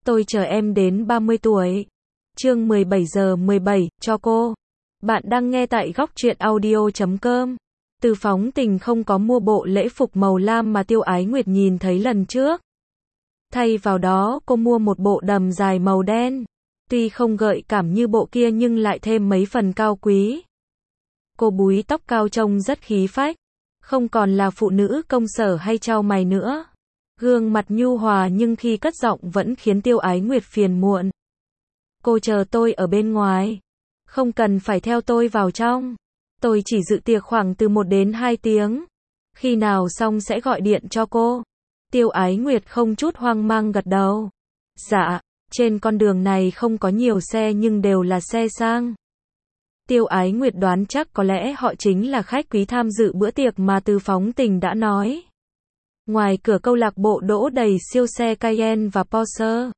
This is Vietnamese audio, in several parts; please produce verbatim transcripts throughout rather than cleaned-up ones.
Tôi chờ em đến ba mươi tuổi. Chương mười bảy giờ mười bảy, cho cô. Bạn đang nghe tại góc truyện audio chấm com. Từ Phóng Tình không có mua bộ lễ phục màu lam mà Tiêu Ái Nguyệt nhìn thấy lần trước. Thay vào đó, cô mua một bộ đầm dài màu đen. Tuy không gợi cảm như bộ kia nhưng lại thêm mấy phần cao quý. Cô búi tóc cao trông rất khí phách. Không còn là phụ nữ công sở hay trao mày nữa. Gương mặt nhu hòa nhưng khi cất giọng vẫn khiến Tiêu Ái Nguyệt phiền muộn. Cô chờ tôi ở bên ngoài. Không cần phải theo tôi vào trong. Tôi chỉ dự tiệc khoảng từ một đến hai tiếng. Khi nào xong sẽ gọi điện cho cô. Tiêu Ái Nguyệt không chút hoang mang gật đầu. Dạ, trên con đường này không có nhiều xe nhưng đều là xe sang. Tiêu Ái Nguyệt đoán chắc có lẽ họ chính là khách quý tham dự bữa tiệc mà Từ Phóng Tình đã nói. Ngoài cửa câu lạc bộ đỗ đầy siêu xe Cayenne và Porsche.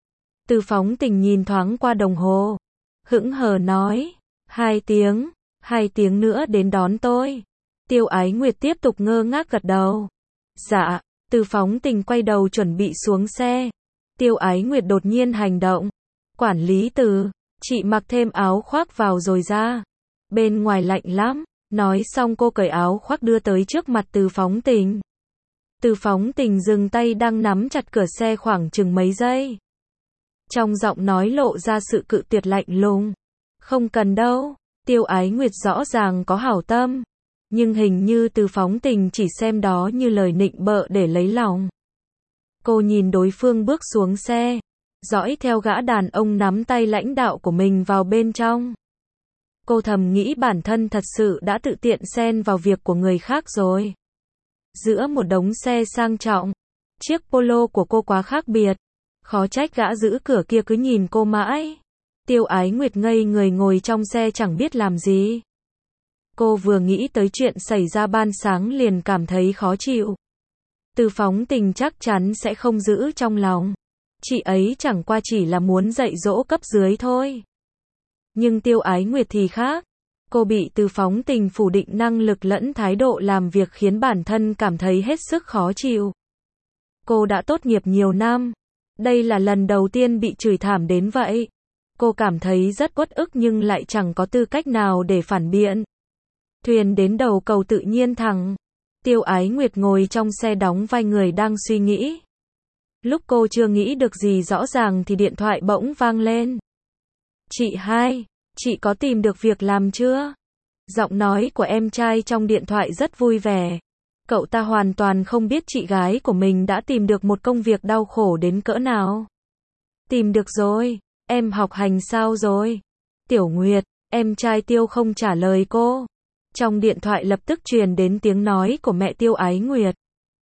Từ Phóng Tình nhìn thoáng qua đồng hồ. Hững hờ nói. Hai tiếng, hai tiếng nữa đến đón tôi. Tiêu Ái Nguyệt tiếp tục ngơ ngác gật đầu. Dạ, Từ Phóng Tình quay đầu chuẩn bị xuống xe. Tiêu Ái Nguyệt đột nhiên hành động. Quản lý Từ, chị mặc thêm áo khoác vào rồi ra. Bên ngoài lạnh lắm. Nói xong cô cởi áo khoác đưa tới trước mặt Từ Phóng Tình. Từ Phóng Tình dừng tay đang nắm chặt cửa xe khoảng chừng mấy giây. Trong giọng nói lộ ra sự cự tuyệt lạnh lùng. Không cần đâu. Tiêu Ái Nguyệt rõ ràng có hảo tâm. Nhưng hình như Từ Phóng Tình chỉ xem đó như lời nịnh bợ để lấy lòng. Cô nhìn đối phương bước xuống xe. Dõi theo gã đàn ông nắm tay lãnh đạo của mình vào bên trong. Cô thầm nghĩ bản thân thật sự đã tự tiện xen vào việc của người khác rồi. Giữa một đống xe sang trọng, chiếc Polo của cô quá khác biệt. Khó trách gã giữ cửa kia cứ nhìn cô mãi. Tiêu Ái Nguyệt ngây người ngồi trong xe chẳng biết làm gì. Cô vừa nghĩ tới chuyện xảy ra ban sáng liền cảm thấy khó chịu. Từ Phóng Tình chắc chắn sẽ không giữ trong lòng. Chị ấy chẳng qua chỉ là muốn dạy dỗ cấp dưới thôi. Nhưng Tiêu Ái Nguyệt thì khác. Cô bị Từ Phóng Tình phủ định năng lực lẫn thái độ làm việc khiến bản thân cảm thấy hết sức khó chịu. Cô đã tốt nghiệp nhiều năm. Đây là lần đầu tiên bị chửi thảm đến vậy. Cô cảm thấy rất uất ức nhưng lại chẳng có tư cách nào để phản biện. Thuyền đến đầu cầu tự nhiên thẳng. Tiêu Ái Nguyệt ngồi trong xe đóng vai người đang suy nghĩ. Lúc cô chưa nghĩ được gì rõ ràng thì điện thoại bỗng vang lên. Chị hai, chị có tìm được việc làm chưa? Giọng nói của em trai trong điện thoại rất vui vẻ. Cậu ta hoàn toàn không biết chị gái của mình đã tìm được một công việc đau khổ đến cỡ nào. Tìm được rồi, em học hành sao rồi? Tiểu Nguyệt, em trai Tiêu không trả lời cô. Trong điện thoại lập tức truyền đến tiếng nói của mẹ Tiêu Ái Nguyệt.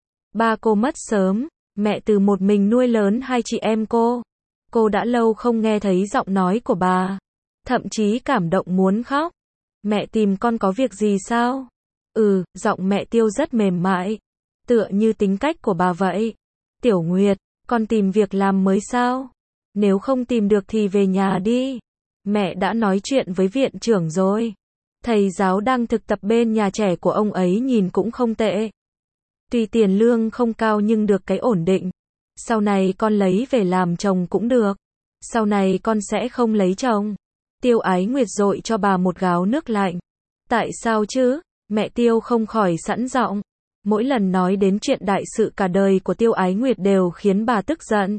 Ba cô mất sớm, mẹ Từ một mình nuôi lớn hai chị em cô. Cô đã lâu không nghe thấy giọng nói của bà. Thậm chí cảm động muốn khóc. Mẹ tìm con có việc gì sao? Ừ, giọng mẹ Tiêu rất mềm mại. Tựa như tính cách của bà vậy. Tiểu Nguyệt, con tìm việc làm mới sao? Nếu không tìm được thì về nhà đi. Mẹ đã nói chuyện với viện trưởng rồi. Thầy giáo đang thực tập bên nhà trẻ của ông ấy nhìn cũng không tệ. Tuy tiền lương không cao nhưng được cái ổn định. Sau này con lấy về làm chồng cũng được. Sau này con sẽ không lấy chồng. Tiêu Ái Nguyệt dội cho bà một gáo nước lạnh. Tại sao chứ? Mẹ Tiêu không khỏi sẵn giọng. Mỗi lần nói đến chuyện đại sự cả đời của Tiêu Ái Nguyệt đều khiến bà tức giận.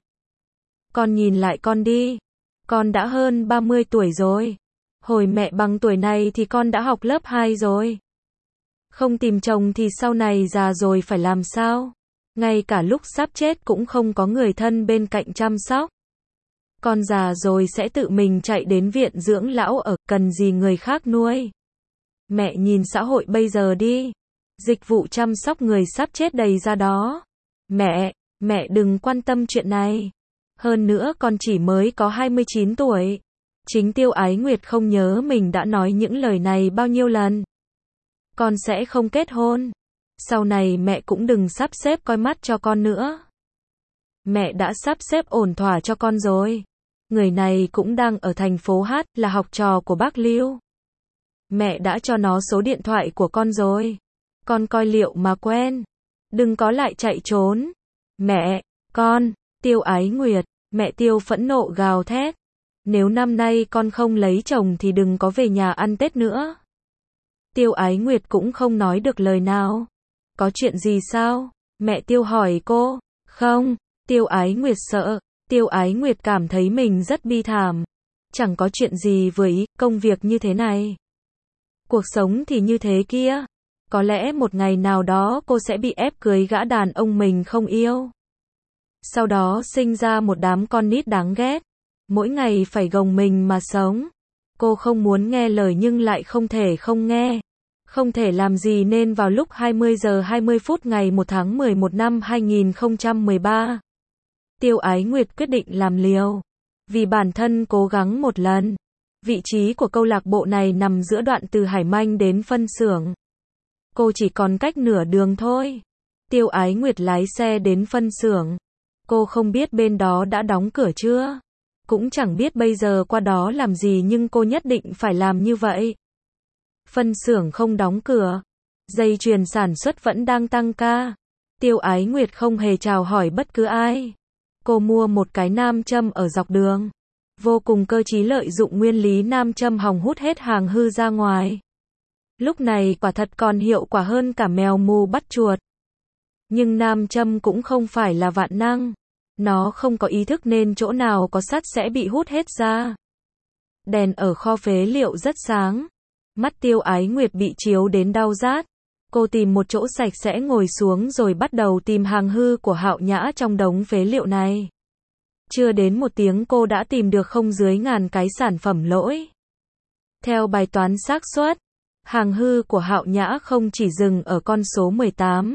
Con nhìn lại con đi. Con đã hơn ba mươi tuổi rồi. Hồi mẹ bằng tuổi này thì con đã học lớp hai rồi. Không tìm chồng thì sau này già rồi phải làm sao? Ngay cả lúc sắp chết cũng không có người thân bên cạnh chăm sóc. Con già rồi sẽ tự mình chạy đến viện dưỡng lão ở, cần gì người khác nuôi. Mẹ nhìn xã hội bây giờ đi. Dịch vụ chăm sóc người sắp chết đầy ra đó. Mẹ, mẹ đừng quan tâm chuyện này. Hơn nữa con chỉ mới có hai mươi chín tuổi. Chính Tiêu Ái Nguyệt không nhớ mình đã nói những lời này bao nhiêu lần. Con sẽ không kết hôn. Sau này mẹ cũng đừng sắp xếp coi mắt cho con nữa. Mẹ đã sắp xếp ổn thỏa cho con rồi. Người này cũng đang ở thành phố Hát, là học trò của bác Lưu. Mẹ đã cho nó số điện thoại của con rồi. Con coi liệu mà quen. Đừng có lại chạy trốn. Mẹ, con, Tiêu Ái Nguyệt, Mẹ Tiêu phẫn nộ gào thét. Nếu năm nay con không lấy chồng thì đừng có về nhà ăn Tết nữa. Tiêu Ái Nguyệt cũng không nói được lời nào. Có chuyện gì sao? Mẹ Tiêu hỏi cô. Không, Tiêu Ái Nguyệt sợ. Tiêu Ái Nguyệt cảm thấy mình rất bi thảm. Chẳng có chuyện gì vừa ý, công việc như thế này. Cuộc sống thì như thế kia. Có lẽ một ngày nào đó cô sẽ bị ép cưới gã đàn ông mình không yêu. Sau đó sinh ra một đám con nít đáng ghét. Mỗi ngày phải gồng mình mà sống. Cô không muốn nghe lời nhưng lại không thể không nghe. Không thể làm gì nên vào lúc hai mươi giờ hai mươi phút ngày một tháng mười một năm hai nghìn không trăm mười ba. Tiêu Ái Nguyệt quyết định làm liều. Vì bản thân cố gắng một lần. Vị trí của câu lạc bộ này nằm giữa đoạn từ Hải Manh đến phân xưởng. Cô chỉ còn cách nửa đường thôi. Tiêu Ái Nguyệt lái xe đến phân xưởng. Cô không biết bên đó đã đóng cửa chưa. Cũng chẳng biết bây giờ qua đó làm gì nhưng cô nhất định phải làm như vậy. Phân xưởng không đóng cửa. Dây chuyền sản xuất vẫn đang tăng ca. Tiêu Ái Nguyệt không hề chào hỏi bất cứ ai. Cô mua một cái nam châm ở dọc đường. Vô cùng cơ trí lợi dụng nguyên lý nam châm hòng hút hết hàng hư ra ngoài. Lúc này quả thật còn hiệu quả hơn cả mèo mù bắt chuột. Nhưng nam châm cũng không phải là vạn năng. Nó không có ý thức nên chỗ nào có sắt sẽ bị hút hết ra. Đèn ở kho phế liệu rất sáng. Mắt Tiêu Ái Nguyệt bị chiếu đến đau rát. Cô tìm một chỗ sạch sẽ ngồi xuống rồi bắt đầu tìm hàng hư của Hạo Nhã trong đống phế liệu này. Chưa đến một tiếng cô đã tìm được không dưới ngàn cái sản phẩm lỗi. Theo bài toán xác suất, hàng hư của Hạo Nhã không chỉ dừng ở con số mười tám.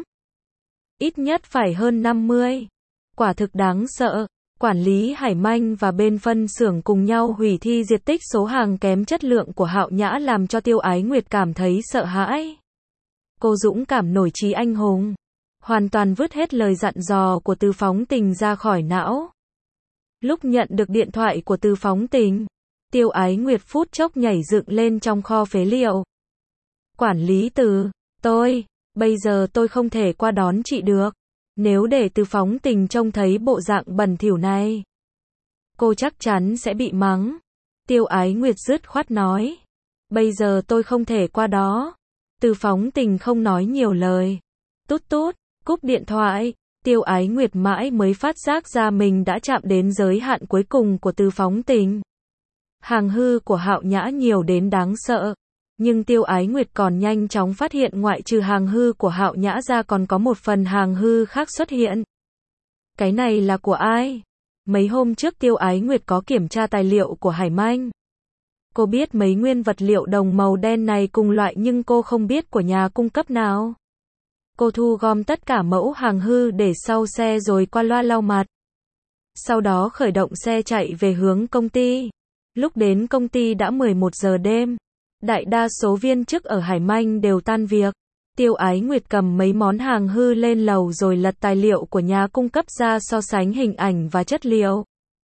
Ít nhất phải hơn năm mươi. Quả thực đáng sợ. Quản lý Hải Manh và bên phân xưởng cùng nhau hủy thi diệt tích số hàng kém chất lượng của Hạo Nhã làm cho Tiêu Ái Nguyệt cảm thấy sợ hãi. Cô dũng cảm nổi trí anh hùng. Hoàn toàn vứt hết lời dặn dò của Từ Phóng Tình ra khỏi não. Lúc nhận được điện thoại của Từ Phóng Tình, Tiêu Ái Nguyệt phút chốc nhảy dựng lên trong kho phế liệu. Quản lý Từ, tôi, bây giờ tôi không thể qua đón chị được. Nếu để Từ Phóng Tình trông thấy bộ dạng bẩn thỉu này, cô chắc chắn sẽ bị mắng. Tiêu Ái Nguyệt dứt khoát nói. Bây giờ tôi không thể qua đó. Từ Phóng Tình không nói nhiều lời. Tút tút, cúp điện thoại. Tiêu Ái Nguyệt mãi mới phát giác ra mình đã chạm đến giới hạn cuối cùng của Từ Phóng Tình. Hàng hư của Hạo Nhã nhiều đến đáng sợ. Nhưng Tiêu Ái Nguyệt còn nhanh chóng phát hiện ngoại trừ hàng hư của Hạo Nhã ra còn có một phần hàng hư khác xuất hiện. Cái này là của ai? Mấy hôm trước Tiêu Ái Nguyệt có kiểm tra tài liệu của Hải Manh. Cô biết mấy nguyên vật liệu đồng màu đen này cùng loại nhưng cô không biết của nhà cung cấp nào. Cô thu gom tất cả mẫu hàng hư để sau xe rồi qua loa lau mặt. Sau đó khởi động xe chạy về hướng công ty. Lúc đến công ty đã mười một giờ đêm. Đại đa số viên chức ở Hải Manh đều tan việc. Tiêu Ái Nguyệt cầm mấy món hàng hư lên lầu rồi lật tài liệu của nhà cung cấp ra so sánh hình ảnh và chất liệu.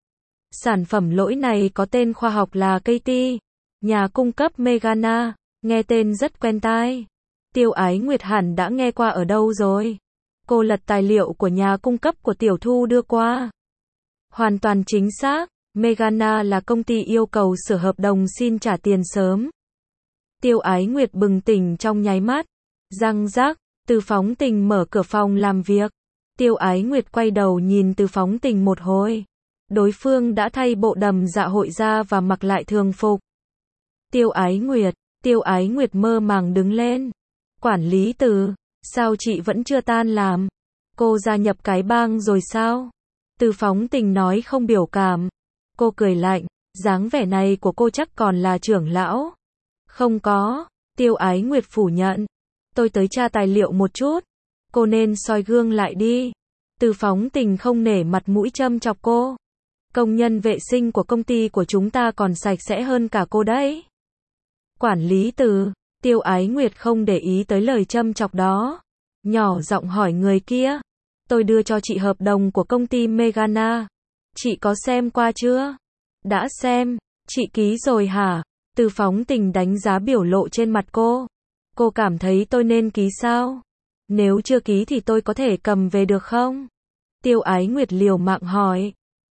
Sản phẩm lỗi này có tên khoa học là Katie. Nhà cung cấp Megana. Nghe tên rất quen tai. Tiêu Ái Nguyệt hẳn đã nghe qua ở đâu rồi. Cô lật tài liệu của nhà cung cấp của Tiểu Thu đưa qua. Hoàn toàn chính xác. Megana là công ty yêu cầu sửa hợp đồng xin trả tiền sớm. Tiêu Ái Nguyệt bừng tỉnh trong nháy mắt. Răng rắc, Từ Phóng Tình mở cửa phòng làm việc. Tiêu Ái Nguyệt quay đầu nhìn Từ Phóng Tình một hồi. Đối phương đã thay bộ đầm dạ hội ra và mặc lại thường phục. Tiêu Ái Nguyệt, Tiêu Ái Nguyệt mơ màng đứng lên. Quản lý Từ, sao chị vẫn chưa tan làm? Cô gia nhập cái bang rồi sao? Từ Phóng Tình nói không biểu cảm. Cô cười lạnh, dáng vẻ này của cô chắc còn là trưởng lão. Không có, Tiêu Ái Nguyệt phủ nhận. Tôi tới tra tài liệu một chút. Cô nên soi gương lại đi. Từ Phóng Tình không nể mặt mũi châm chọc cô. Công nhân vệ sinh của công ty của chúng ta còn sạch sẽ hơn cả cô đấy. Quản lý Từ, Tiêu Ái Nguyệt không để ý tới lời châm chọc đó. Nhỏ giọng hỏi người kia. Tôi đưa cho chị hợp đồng của công ty Megana. Chị có xem qua chưa? Đã xem. Chị ký rồi hả? Từ Phóng Tình đánh giá biểu lộ trên mặt cô. Cô cảm thấy tôi nên ký sao? Nếu chưa ký thì tôi có thể cầm về được không? Tiêu Ái Nguyệt liều mạng hỏi.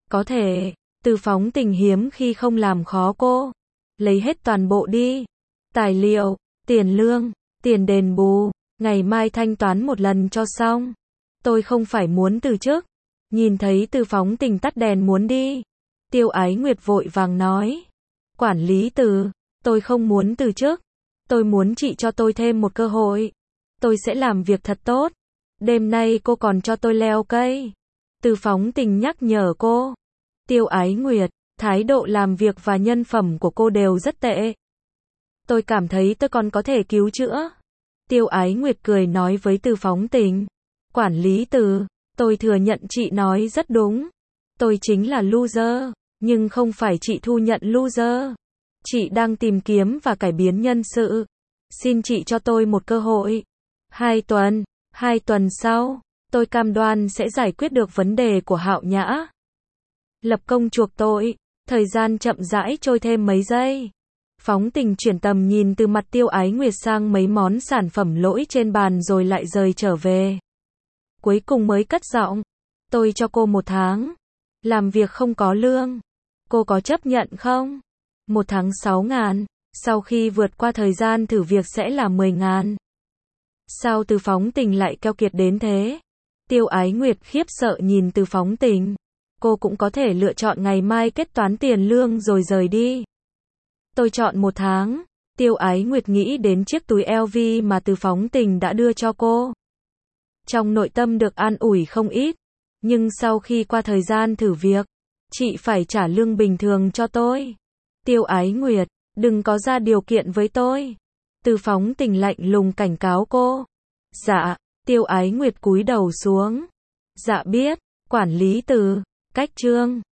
Có thể, Từ Phóng Tình hiếm khi không làm khó cô. Lấy hết toàn bộ đi. Tài liệu, tiền lương, tiền đền bù, ngày mai thanh toán một lần cho xong. Tôi không phải muốn từ chức. Nhìn thấy Từ Phóng Tình tắt đèn muốn đi. Tiêu Ái Nguyệt vội vàng nói. Quản lý Từ, tôi không muốn từ chức. Tôi muốn chị cho tôi thêm một cơ hội. Tôi sẽ làm việc thật tốt. Đêm nay cô còn cho tôi leo cây. Từ Phóng Tình nhắc nhở cô. Tiêu Ái Nguyệt, thái độ làm việc và nhân phẩm của cô đều rất tệ. Tôi cảm thấy tôi còn có thể cứu chữa. Tiêu Ái Nguyệt cười nói với Từ Phóng Tình. Quản lý Từ, tôi thừa nhận chị nói rất đúng. Tôi chính là loser, nhưng không phải chị thu nhận loser. Chị đang tìm kiếm và cải biến nhân sự. Xin chị cho tôi một cơ hội. Hai tuần, hai tuần sau, tôi cam đoan sẽ giải quyết được vấn đề của Hạo Nhã. Lập công chuộc tội. Thời gian chậm rãi trôi thêm mấy giây. Phóng Tình chuyển tầm nhìn từ mặt Tiêu Ái Nguyệt sang mấy món sản phẩm lỗi trên bàn rồi lại rời trở về. Cuối cùng mới cất giọng. Tôi cho cô một tháng. Làm việc không có lương. Cô có chấp nhận không? Một tháng sáu ngàn. Sau khi vượt qua thời gian thử việc sẽ là mười ngàn. Sao Từ Phóng Tình lại keo kiệt đến thế? Tiêu Ái Nguyệt khiếp sợ nhìn Từ Phóng Tình. Cô cũng có thể lựa chọn ngày mai kết toán tiền lương rồi rời đi. Tôi chọn một tháng. Tiêu Ái Nguyệt nghĩ đến chiếc túi L V mà Từ Phóng Tình đã đưa cho cô. Trong nội tâm được an ủi không ít. Nhưng sau khi qua thời gian thử việc, chị phải trả lương bình thường cho tôi. Tiêu Ái Nguyệt, đừng có ra điều kiện với tôi. Từ Phóng Tình lạnh lùng cảnh cáo cô. Dạ, Tiêu Ái Nguyệt cúi đầu xuống. Dạ biết, quản lý Từ, cách chương.